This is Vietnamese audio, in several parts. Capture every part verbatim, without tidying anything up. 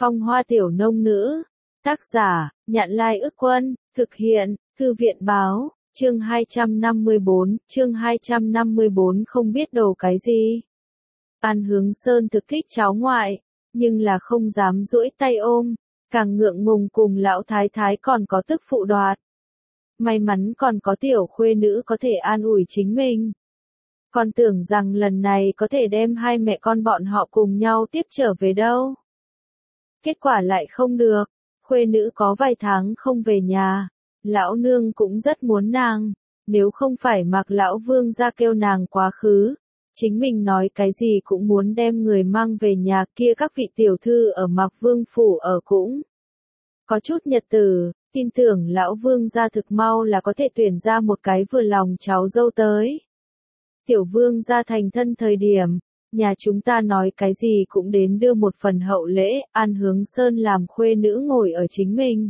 Phong Hoa Tiểu Nông Nữ. Tác giả, Nhạn Lai Ức Quân, thực hiện, Thư viện Báo, chương hai trăm năm mươi bốn, chương hai trăm năm mươi bốn không biết đồ cái gì. An Hướng Sơn thực thích cháu ngoại, nhưng là không dám duỗi tay ôm, càng ngượng ngùng cùng lão thái thái còn có tức phụ đoạt. May mắn còn có tiểu khuê nữ có thể an ủi chính mình. Còn tưởng rằng lần này có thể đem hai mẹ con bọn họ cùng nhau tiếp trở về đâu. Kết quả lại không được, khuê nữ có vài tháng không về nhà, lão nương cũng rất muốn nàng, nếu không phải Mạc lão vương ra kêu nàng quá khứ, chính mình nói cái gì cũng muốn đem người mang về nhà kia các vị tiểu thư ở Mạc Vương phủ ở cũng. Có chút nhật tử, tin tưởng lão vương gia thực mau là có thể tuyển ra một cái vừa lòng cháu dâu tới. Tiểu vương gia thành thân thời điểm, nhà chúng ta nói cái gì cũng đến đưa một phần hậu lễ, An Hướng Sơn làm khuê nữ ngồi ở chính mình.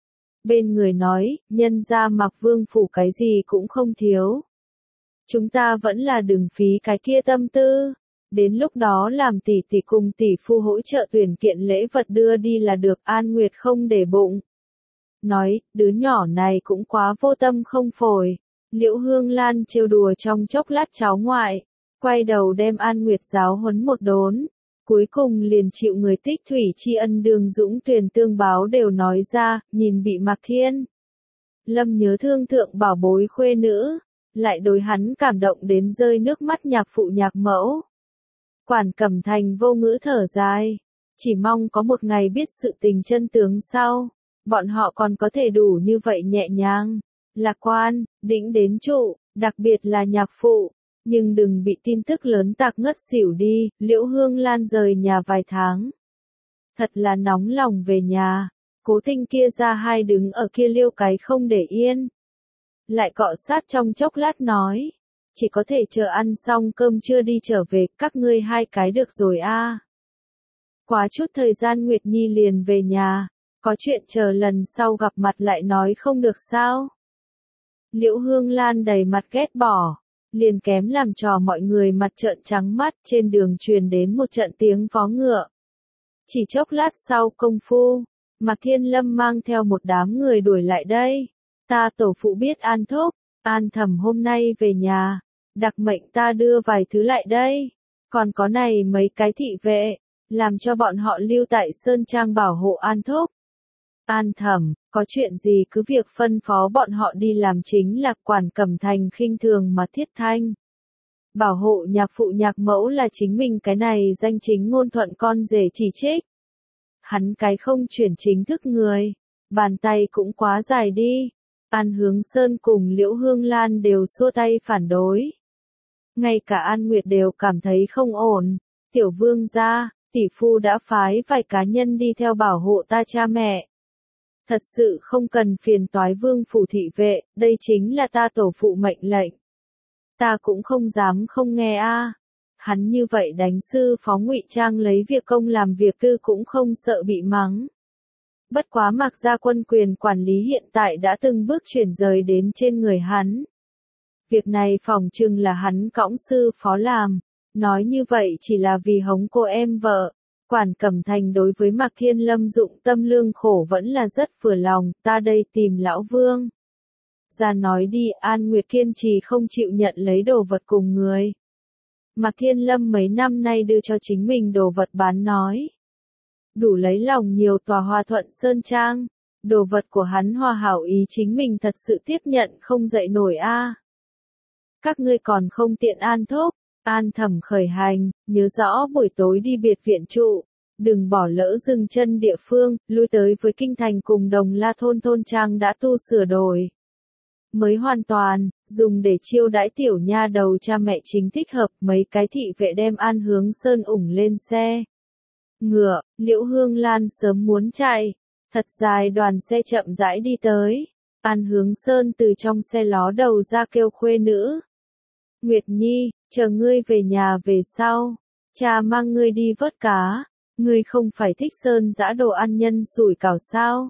Bên người nói, nhân gia Mạc Vương phủ cái gì cũng không thiếu. Chúng ta vẫn là đừng phí cái kia tâm tư, đến lúc đó làm tỷ tỷ cùng tỷ phu hỗ trợ tuyển kiện lễ vật đưa đi là được. An Nguyệt không để bụng. Nói, đứa nhỏ này cũng quá vô tâm không phổi. Liễu Hương Lan trêu đùa trong chốc lát cháu ngoại, quay đầu đem An Nguyệt giáo huấn một đốn, cuối cùng liền chịu người tích thủy tri ân Đường Dũng Tuyền tương báo đều nói ra, nhìn bị Mạc Thiên Lâm nhớ thương thượng bảo bối khuê nữ, lại đối hắn cảm động đến rơi nước mắt nhạc phụ nhạc mẫu. Quản Cẩm Thành vô ngữ thở dài, chỉ mong có một ngày biết sự tình chân tướng sau, bọn họ còn có thể đủ như vậy nhẹ nhàng, lạc quan, đĩnh đến trụ, đặc biệt là nhạc phụ. Nhưng đừng bị tin tức lớn tạc ngất xỉu đi. Liễu Hương Lan rời nhà vài tháng, thật là nóng lòng về nhà. Cố Tinh kia ra hai đứng ở kia liêu cái không để yên, lại cọ sát trong chốc lát nói, chỉ có thể chờ ăn xong cơm trưa đi trở về, các ngươi hai cái được rồi a. À. Quá chút thời gian Nguyệt Nhi liền về nhà, có chuyện chờ lần sau gặp mặt lại nói không được sao? Liễu Hương Lan đầy mặt ghét bỏ, liền kém làm trò mọi người mặt trợn trắng mắt. Trên đường truyền đến một trận tiếng vó ngựa. Chỉ chốc lát sau công phu, Mạc Thiên Lâm mang theo một đám người đuổi lại đây. Ta tổ phụ biết An Thúc, An Thẩm hôm nay về nhà, đặc mệnh ta đưa vài thứ lại đây. Còn có này mấy cái thị vệ, làm cho bọn họ lưu tại Sơn Trang bảo hộ An Thúc. An Thẩm, có chuyện gì cứ việc phân phó bọn họ đi làm, chính là Quản Cẩm Thành khinh thường mà thiết thanh. Bảo hộ nhạc phụ nhạc mẫu là chính mình cái này danh chính ngôn thuận con rể chỉ trích. Hắn cái không chuyển chính thức người, bàn tay cũng quá dài đi. An Hướng Sơn cùng Liễu Hương Lan đều xua tay phản đối. Ngay cả An Nguyệt đều cảm thấy không ổn. Tiểu vương gia, tỷ phu đã phái vài cá nhân đi theo bảo hộ ta cha mẹ. Thật sự không cần phiền toái vương phủ thị vệ, đây chính là ta tổ phụ mệnh lệnh. Ta cũng không dám không nghe a. À. Hắn như vậy đánh sư phó ngụy trang lấy việc công làm việc tư cũng không sợ bị mắng. Bất quá Mạc gia quân quyền quản lý hiện tại đã từng bước chuyển rời đến trên người hắn. Việc này phỏng chừng là hắn cõng sư phó làm, nói như vậy chỉ là vì hống cô em vợ. Quản Cẩm Thành đối với Mạc Thiên Lâm dụng tâm lương khổ vẫn là rất vừa lòng. Ta đây tìm lão vương ra nói đi. An Nguyệt kiên trì không chịu nhận lấy đồ vật cùng người. Mạc Thiên Lâm mấy năm nay đưa cho chính mình đồ vật bán nói, đủ lấy lòng nhiều tòa Hòa Thuận Sơn Trang. Đồ vật của hắn hòa hảo ý chính mình thật sự tiếp nhận không dậy nổi a. À. Các ngươi còn không tiện An Thúc. An Thẩm khởi hành, nhớ rõ buổi tối đi biệt viện trụ, đừng bỏ lỡ dừng chân địa phương. Lui tới với kinh thành cùng Đồng La thôn thôn trang đã tu sửa đổi mới hoàn toàn, dùng để chiêu đãi tiểu nha đầu cha mẹ chính thích hợp. Mấy cái thị vệ đem An Hướng Sơn ủng lên xe ngựa. Liễu Hương Lan sớm muốn chạy, thật dài đoàn xe chậm rãi đi tới. An Hướng Sơn từ trong xe ló đầu ra kêu khuê nữ, Nguyệt Nhi, chờ ngươi về nhà về sau, cha mang ngươi đi vớt cá. Ngươi không phải thích sơn dã đồ ăn nhân sủi cảo sao?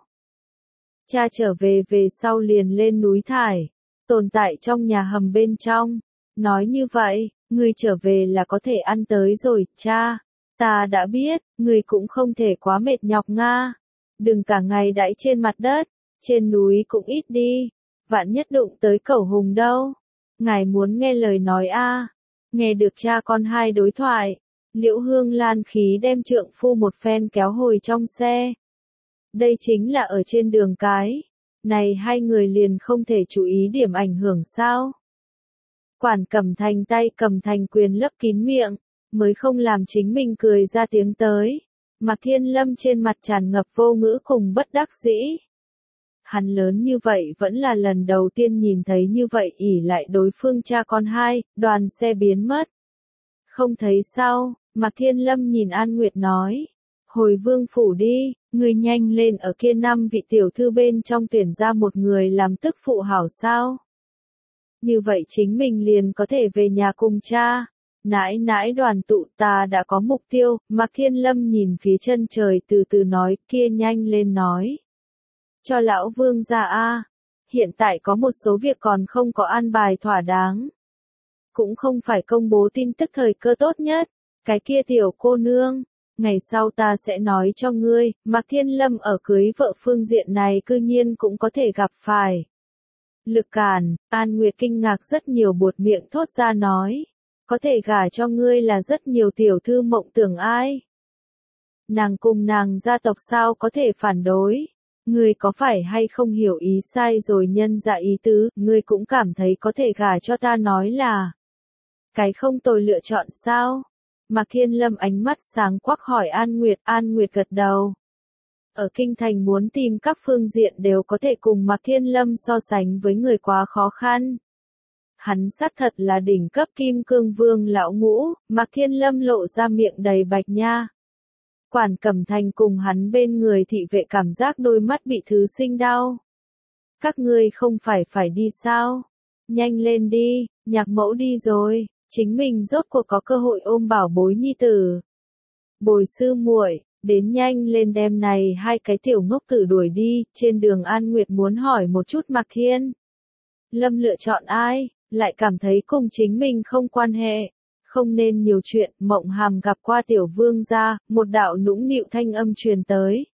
Cha trở về về sau liền lên núi thải, tồn tại trong nhà hầm bên trong. Nói như vậy, ngươi trở về là có thể ăn tới rồi. Cha, Ta đã biết, người cũng không thể quá mệt nhọc nga. Đừng cả ngày đãi trên mặt đất, trên núi cũng ít đi, vạn nhất đụng tới Cẩu Hùng đâu. Ngài muốn nghe lời nói a? Nghe được cha con hai đối thoại, Liễu Hương Lan khí đem trượng phu một phen kéo hồi trong xe. Đây chính là ở trên đường cái, này hai người liền không thể chú ý điểm ảnh hưởng sao? Quản Cẩm Thành tay cầm thành quyền lấp kín miệng, mới không làm chính mình cười ra tiếng tới. Mạc Thiên Lâm trên mặt tràn ngập vô ngữ cùng bất đắc dĩ. Hắn lớn như vậy vẫn là lần đầu tiên nhìn thấy như vậy ỉ lại đối phương cha con hai, đoàn xe biến mất. Không thấy sao, Mạc Thiên Lâm nhìn An Nguyệt nói. Hồi vương phủ đi, người nhanh lên ở kia năm vị tiểu thư bên trong tuyển ra một người làm tức phụ hảo sao. Như vậy chính mình liền có thể về nhà cùng cha. Nãi nãi đoàn tụ ta đã có mục tiêu, Mạc Thiên Lâm nhìn phía chân trời từ từ nói, kia nhanh lên nói. Cho lão vương ra a, hiện tại có một số việc còn không có an bài thỏa đáng. Cũng không phải công bố tin tức thời cơ tốt nhất, cái kia tiểu cô nương, ngày sau ta sẽ nói cho ngươi, Mạc Thiên Lâm ở cưới vợ phương diện này cư nhiên cũng có thể gặp phải. Lực cản, An Nguyệt kinh ngạc rất nhiều buột miệng thốt ra nói. Có thể gả cho ngươi là rất nhiều tiểu thư mộng tưởng ai. Nàng cùng nàng gia tộc sao có thể phản đối. Ngươi có phải hay không hiểu ý sai rồi nhân dạ ý tứ, ngươi cũng cảm thấy có thể gả cho ta nói là. Cái không tồi lựa chọn sao? Mạc Thiên Lâm ánh mắt sáng quắc hỏi An Nguyệt, An Nguyệt gật đầu. Ở Kinh Thành muốn tìm các phương diện đều có thể cùng Mạc Thiên Lâm so sánh với người quá khó khăn. Hắn xác thật là đỉnh cấp kim cương vương lão ngũ, Mạc Thiên Lâm lộ ra miệng đầy bạch nha. Quản Cẩm Thành cùng hắn bên người thị vệ cảm giác đôi mắt bị thứ sinh đau. Các ngươi không phải phải đi sao? Nhanh lên đi, nhạc mẫu đi rồi, chính mình rốt cuộc có cơ hội ôm bảo bối nhi tử. Bồi sư muội, đến nhanh lên đem này hai cái tiểu ngốc tử đuổi đi, trên đường An Nguyệt muốn hỏi một chút Mạc Thiên Lâm lựa chọn ai, lại cảm thấy cùng chính mình không quan hệ, không nên nhiều chuyện. Mộng Hàm gặp qua tiểu vương gia, một đạo nũng nịu thanh âm truyền tới.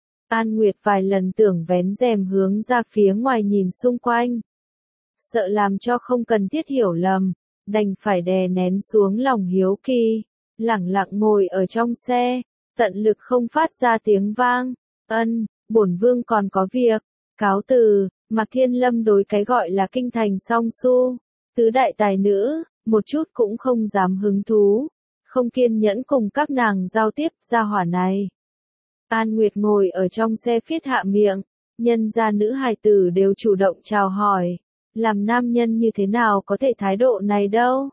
An Nguyệt vài lần tưởng vén rèm hướng ra phía ngoài nhìn xung quanh, sợ làm cho không cần thiết hiểu lầm, đành phải đè nén xuống lòng hiếu kỳ, lẳng lặng ngồi ở trong xe, tận lực không phát ra tiếng vang. Ân, bổn vương còn có việc, cáo từ. Mạc Thiên Lâm đối cái gọi là kinh thành song su, tứ đại tài nữ, một chút cũng không dám hứng thú, không kiên nhẫn cùng các nàng giao tiếp gia hỏa này. An Nguyệt ngồi ở trong xe phiết hạ miệng, nhân gia nữ hài tử đều chủ động chào hỏi, làm nam nhân như thế nào có thể thái độ này đâu.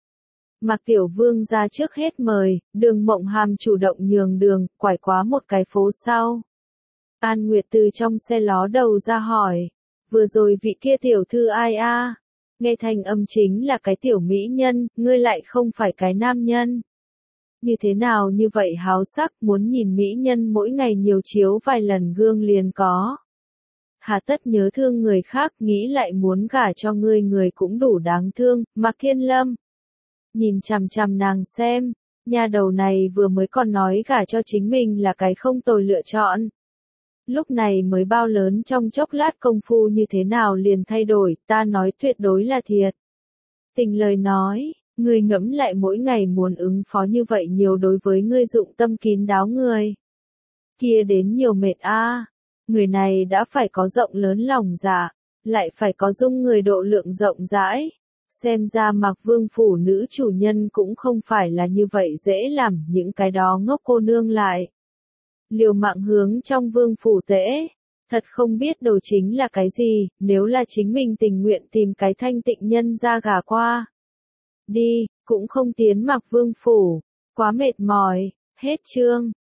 Mạc Tiểu Vương ra trước hết mời, Đường Mộng Hàm chủ động nhường đường, quải quá một cái phố sau. An Nguyệt từ trong xe ló đầu ra hỏi, vừa rồi vị kia tiểu thư ai a? Nghe thành âm chính là cái tiểu mỹ nhân, ngươi lại không phải cái nam nhân. Như thế nào như vậy háo sắc, muốn nhìn mỹ nhân mỗi ngày nhiều chiếu vài lần gương liền có. Hà tất nhớ thương người khác, nghĩ lại muốn gả cho ngươi người cũng đủ đáng thương. Mạc Thiên Lâm nhìn chằm chằm nàng xem, nha đầu này vừa mới còn nói gả cho chính mình là cái không tồi lựa chọn. Lúc này mới bao lớn trong chốc lát công phu như thế nào liền thay đổi, ta nói tuyệt đối là thiệt. Tình lời nói, ngươi ngẫm lại mỗi ngày muốn ứng phó như vậy nhiều đối với ngươi dụng tâm kín đáo người. Kia đến nhiều mệt a. Người này đã phải có rộng lớn lòng dạ, lại phải có dung người độ lượng rộng rãi. Xem ra Mạc Vương phủ nữ chủ nhân cũng không phải là như vậy dễ làm, những cái đó ngốc cô nương lại. Liều mạng hướng trong vương phủ tễ, thật không biết đồ chính là cái gì, nếu là chính mình tình nguyện tìm cái thanh tịnh nhân ra gả qua. Đi, cũng không tiến Mạc Vương phủ, quá mệt mỏi, hết chương.